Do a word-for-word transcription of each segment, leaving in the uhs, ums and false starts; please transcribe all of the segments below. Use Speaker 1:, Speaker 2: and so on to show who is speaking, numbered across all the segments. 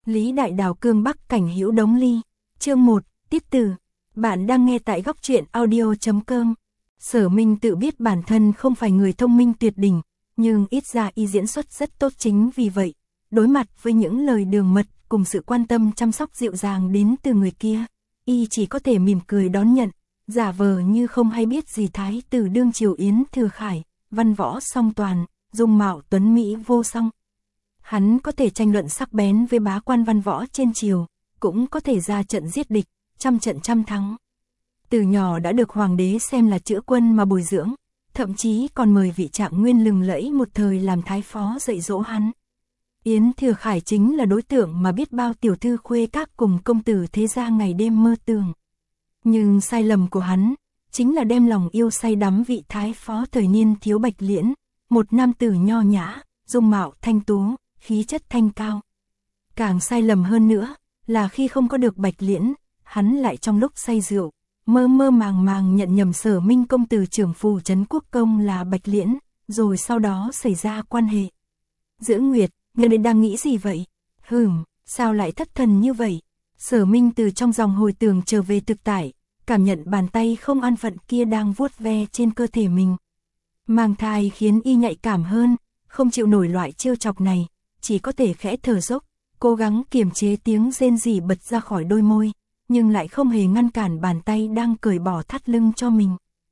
Speaker 1: Lý Đại Đào cương Bắc cảnh hữu đống ly. Chương một, tiết tử. Bạn đang nghe tại góc truyện audio chấm com. Sở Minh tự biết bản thân không phải người thông minh tuyệt đỉnh, nhưng ít ra y diễn xuất rất tốt, chính vì vậy, đối mặt với những lời đường mật cùng sự quan tâm chăm sóc dịu dàng đến từ người kia, y chỉ có thể mỉm cười đón nhận, giả vờ như không hay biết gì thái tử đương triều Yến Thừa Khải, văn võ song toàn, dung mạo tuấn mỹ vô song. Hắn có thể tranh luận sắc bén với bá quan văn võ trên triều, cũng có thể ra trận giết địch, trăm trận trăm thắng. Từ nhỏ đã được hoàng đế xem là chữa quân mà bồi dưỡng, thậm chí còn mời vị Trạng Nguyên lừng lẫy một thời làm thái phó dạy dỗ hắn. Yến Thừa Khải chính là đối tượng mà biết bao tiểu thư khuê các cùng công tử thế gia ngày đêm mơ tưởng. Nhưng sai lầm của hắn, chính là đem lòng yêu say đắm vị thái phó thời niên thiếu Bạch Liễn, một nam tử nho nhã, dung mạo thanh tú, khí chất thanh cao. Càng sai lầm hơn nữa, là khi không có được Bạch Liễn, hắn lại trong lúc say rượu, mơ mơ màng màng nhận nhầm Sở Minh công tử trưởng phủ trấn quốc công là Bạch Liễn, rồi sau đó xảy ra quan hệ. Dưỡng Nguyệt, người đây đang nghĩ gì vậy? Hừm, sao lại thất thần như vậy? Sở Minh từ trong dòng hồi tưởng trở về thực tại, cảm nhận bàn tay không an phận kia đang vuốt ve trên cơ thể mình. Mang thai khiến y nhạy cảm hơn, không chịu nổi loại trêu chọc này, chỉ có thể khẽ thở dốc, cố gắng kiềm chế tiếng rên rỉ bật ra khỏi đôi môi, nhưng lại không hề ngăn cản bàn tay đang cởi bỏ thắt lưng cho mình.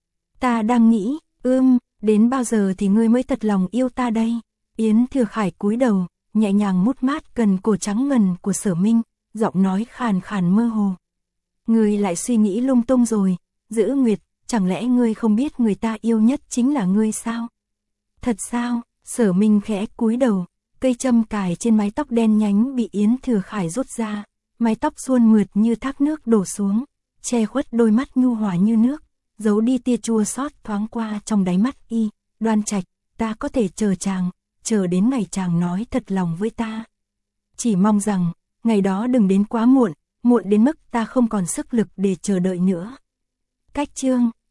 Speaker 1: Ta đang nghĩ, ưm, đến bao giờ thì ngươi mới thật lòng yêu ta đây? Yến Thừa Khải cúi đầu, nhẹ nhàng mút mát cần cổ trắng ngần của Sở Minh, giọng nói khàn khàn mơ hồ. Ngươi lại suy nghĩ lung tung rồi, Giữ Nguyệt, chẳng lẽ ngươi không biết người ta yêu nhất chính là ngươi sao? Thật sao? Sở Minh khẽ cúi đầu, cây châm cài trên mái tóc đen nhánh bị Yến Thừa Khải rút ra, mái tóc suôn mượt như thác nước đổ xuống, che khuất đôi mắt nhu hòa như nước, giấu đi tia chua xót thoáng qua trong đáy mắt y. Đoan Trạch, ta có thể chờ chàng, chờ đến ngày chàng nói thật lòng với ta. Chỉ mong rằng, ngày đó đừng đến quá muộn, muộn đến mức ta không còn sức lực để chờ đợi nữa. Cách chương,